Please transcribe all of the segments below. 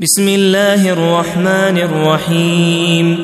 بسم الله الرحمن الرحيم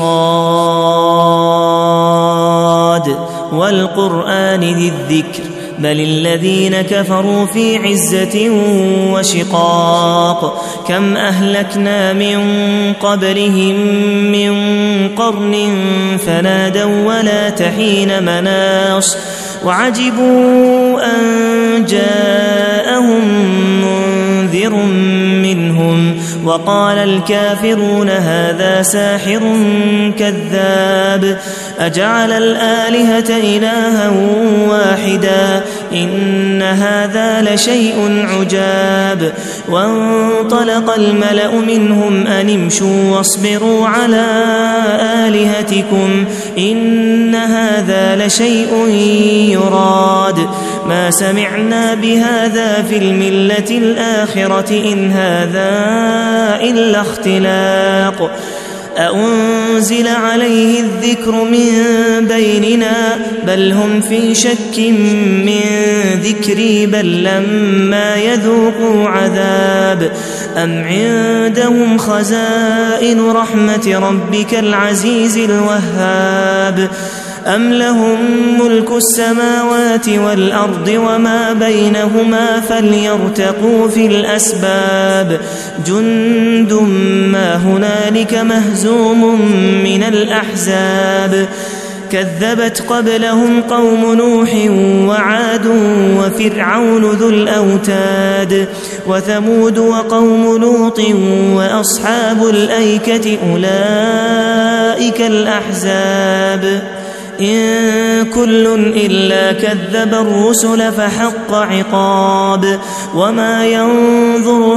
صاد والقرآن ذي الذكر بل الذين كفروا في عزة وشقاق كم أهلكنا من قبلهم من قرن فنادوا ولا تحين مناص وعجبوا أن جاءهم منذر منهم وقال الكافرون هذا ساحر كذاب أجعل الآلهة إلها واحدا إن هذا لشيء عجاب وانطلق الملأ منهم أن امشوا واصبروا على آلهتكم إن هذا لشيء يراد ما سمعنا بهذا في الملة الآخرة إن هذا إلا اختلاق أأنزل عليه الذكر من بيننا بل هم في شك من ذكري بل لما يذوقوا عذاب أم عندهم خزائن رحمة ربك العزيز الوهاب أم لهم ملك السماوات والأرض وما بينهما فليرتقوا في الأسباب جند ما هنالك مهزوم من الأحزاب كذبت قبلهم قوم نوح وعاد وفرعون ذو الأوتاد وثمود وقوم لوط وأصحاب الأيكة أولئك الأحزاب إن كل إلا كذب الرسل فحق عقاب وما ينظر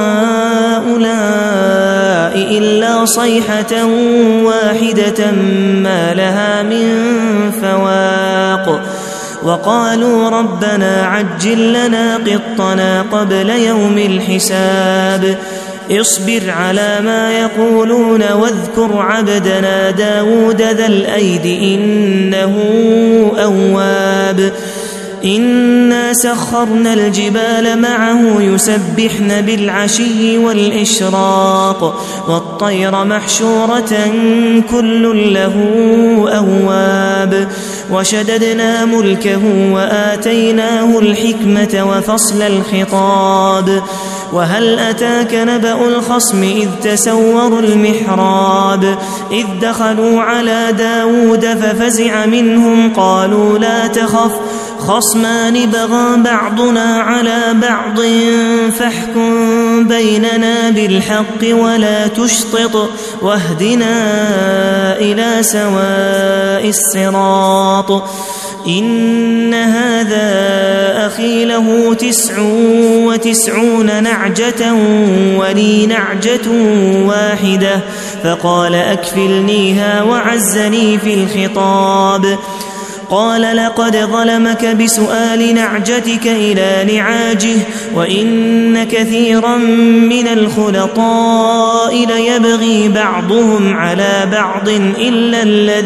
هؤلاء إلا صيحة واحدة ما لها من فواق وقالوا ربنا عجل لنا قطنا قبل يوم الحساب اصبر على ما يقولون واذكر عبدنا داود ذا الأيد إنه أواب إنا سخرنا الجبال معه يسبحن بالعشي والإشراق والطير محشورة كل له أواب وشددنا ملكه وآتيناه الحكمة وفصل الخطاب وهل أتاك نبأ الخصم إذ تسوروا المحراب إذ دخلوا على داود ففزع منهم قالوا لا تخف خصمان بغى بعضنا على بعض فاحكم بيننا بالحق ولا تشطط واهدنا إلى سواء الصراط إن هذا أخي له 99 نعجة ولي نعجة واحدة فقال أكفلنيها وعزني في الخطاب قال لقد ظلمك بسؤال نعجتك إلى نعاجه وإن كثيرا من الخلطاء ليبغي بعضهم على بعض إلا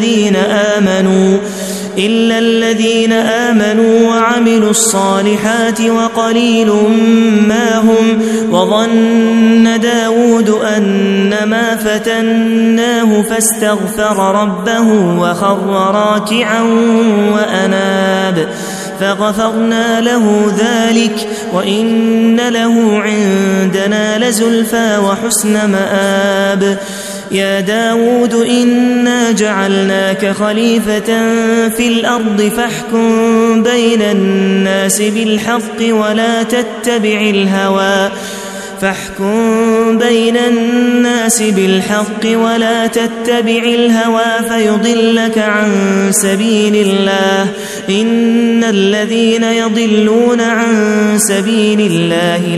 الذين آمنوا وعملوا الصالحات وقليل ما هم وظن داود أنما فتناه فاستغفر ربه وخر راكعا وأناب فغفرنا له ذلك وإن له عندنا لزلفى وحسن مآب يا داود إنا جعلناك خليفة في الأرض فاحكم بين الناس بالحق ولا تتبع الهوى فيضلك عن سبيل الله إن الذين يضلون عن سبيل الله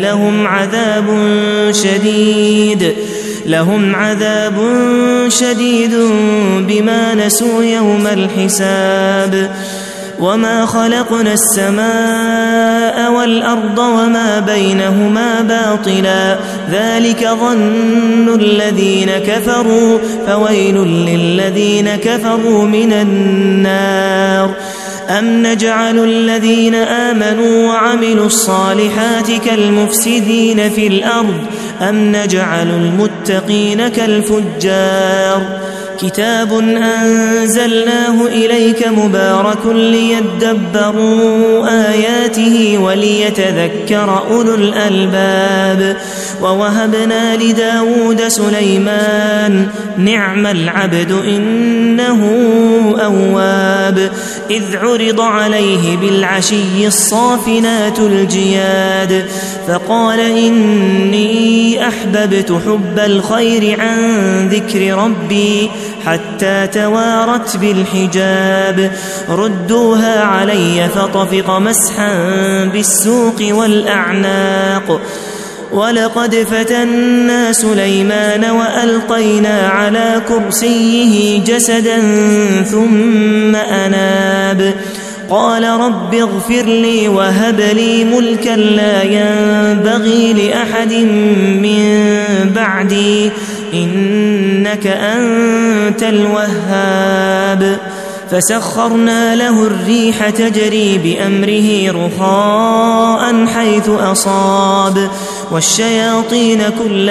لهم عذاب شديد بما نسوا يوم الحساب وما خلقنا السماء والأرض وما بينهما باطلا ذلك ظن الذين كفروا فويل للذين كفروا من النار أم نجعل الذين آمنوا وعملوا الصالحات كالمفسدين في الأرض أم نجعل المتقين كالفجار كتاب أنزلناه إليك مبارك ليدبروا آياته وليتذكر أولو الألباب ووهبنا لداود سليمان نعم العبد إنه أواب إذ عرض عليه بالعشي الصافنات الجياد فقال إني أحببت حب الخير عن ذكر ربي حتى توارت بالحجاب ردوها علي فطفق مسحا بالسوق والأعناق ولقد فتنا سليمان وألقينا على كرسيه جسدا ثم أناب قال رب اغفر لي وهب لي ملكا لا ينبغي لأحد من بعدي إنك أنت الوهاب فسخرنا له الريح تجري بأمره رخاء حيث أصاب والشياطين كل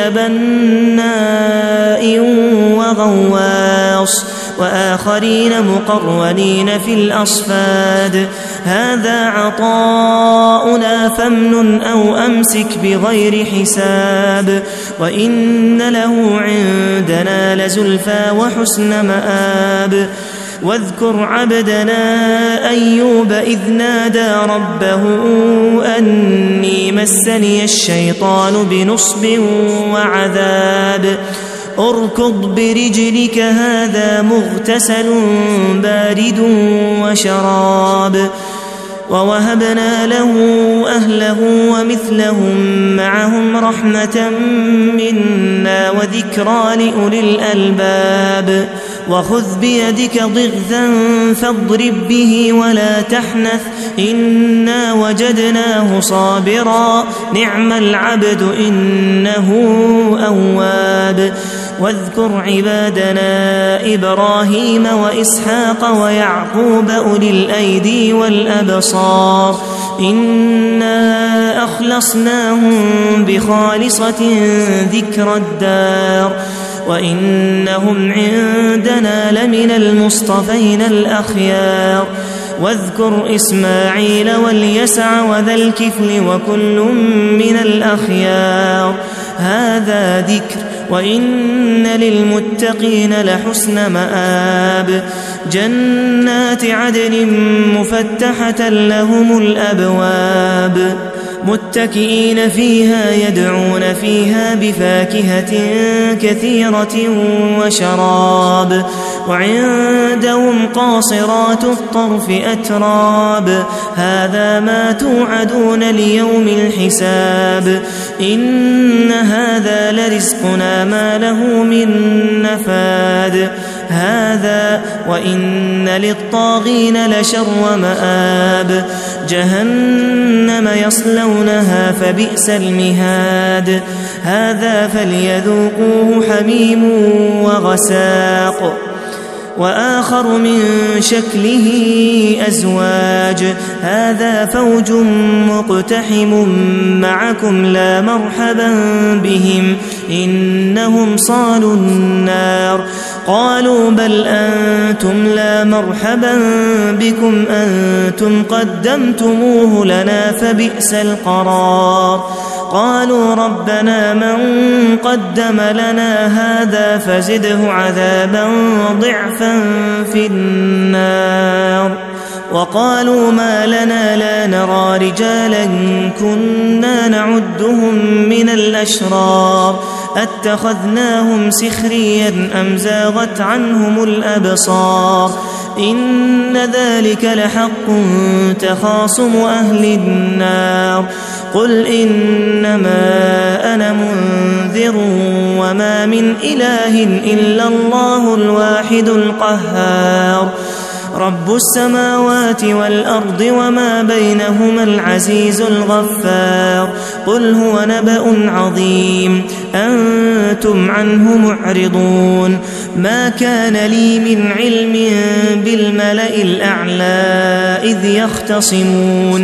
بناء وغواص وآخرين مقرنين في الأصفاد هذا عطاؤنا فامنن أو أمسك بغير حساب وإن له عندنا لزلفى وحسن مآب واذكر عبدنا أيوب إذ نادى ربه أني مسني الشيطان بنصب وعذاب اركض برجلك هذا مغتسل بارد وشراب ووهبنا له أهله ومثلهم معهم رحمة منا وذكرى لأولي الألباب وخذ بيدك ضغثا فاضرب به ولا تحنث إنا وجدناه صابرا نعم العبد إنه أواب واذكر عبادنا إبراهيم وإسحاق ويعقوب أولي الأيدي والأبصار إنا أخلصناهم بخالصة ذكر الدار وإنهم عندنا لمن المصطفين الأخيار واذكر إسماعيل واليسع وذا الكفل وكل من الأخيار هذا ذكر وإن للمتقين لحسن مآب جنات عدن مفتحة لهم الأبواب متكئين فيها يدعون فيها بفاكهة كثيرة وشراب وعندهم قاصرات الطرف أتراب هذا ما توعدون ليوم الحساب إن هذا لرزقنا ما له من نفاد هذا وإن للطاغين لشر مآب جهنم يصلونها فبئس المهاد هذا فليذوقوه حميم وغساق وآخر من شكله أزواج هذا فوج مقتحم معكم لا مرحبا بهم إنهم صالوا النار قالوا بل أنتم لا مرحبا بكم أنتم قدمتموه لنا فبئس القرار قالوا ربنا من قدم لنا هذا فزده عذابا ضعفا في النار وقالوا ما لنا لا نرى رجالا كنا نعدهم من الأشرار أتخذناهم سخريا أم زاغت عنهم الأبصار إن ذلك لحق تخاصم أهل النار قل إنما أنا منذر وما من إله إلا الله الواحد القهار رب السماوات والأرض وما بينهما العزيز الغفار قل هو نبأ عظيم أنتم عنه معرضون ما كان لي من علم بالملأ الأعلى إذ يختصمون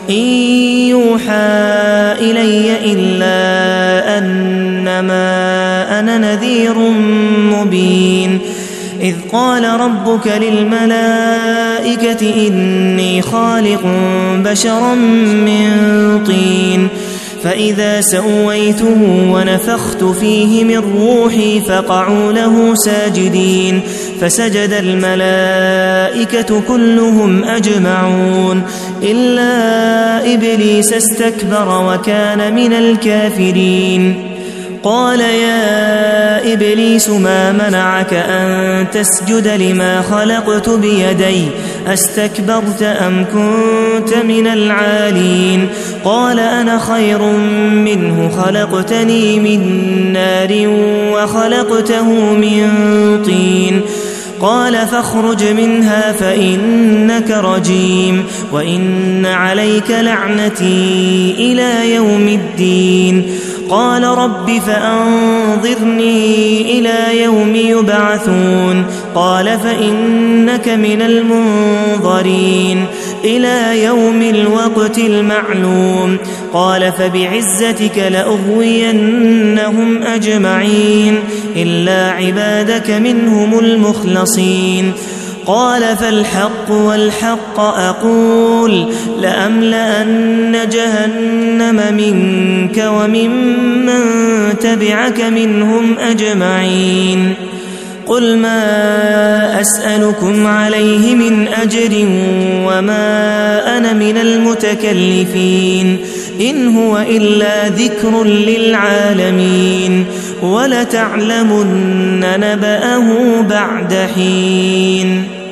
إن يوحى إلي إلا أنما أنا نذير مبين إذ قال ربك للملائكة إني خالق بشرا من طين فإذا سويته ونفخت فيه من روحي فقعوا له ساجدين فسجد الملائكة كلهم أجمعون إلا إبليس استكبر وكان من الكافرين قال يا إبليس ما منعك أن تسجد لما خلقت بيدي أستكبرت أم كنت من العالين قال أنا خير منه خلقتني من نار وخلقته من طين قال فاخرج منها فإنك رجيم وإن عليك لعنتي إلى يوم الدين قال رب فأنظرني إلى يوم يبعثون قال فإنك من المنظرين إلى يوم الوقت المعلوم قال فبعزتك لأغوينهم أجمعين إلا عبادك منهم المخلصين قال فالحق والحق أقول لأملأن جهنم منك وممن تبعك منهم أجمعين قل ما أسألكم عليه من أجر وما أنا من المتكلفين إن هو إلا ذكر للعالمين ولتعلمن نبأه بعد حين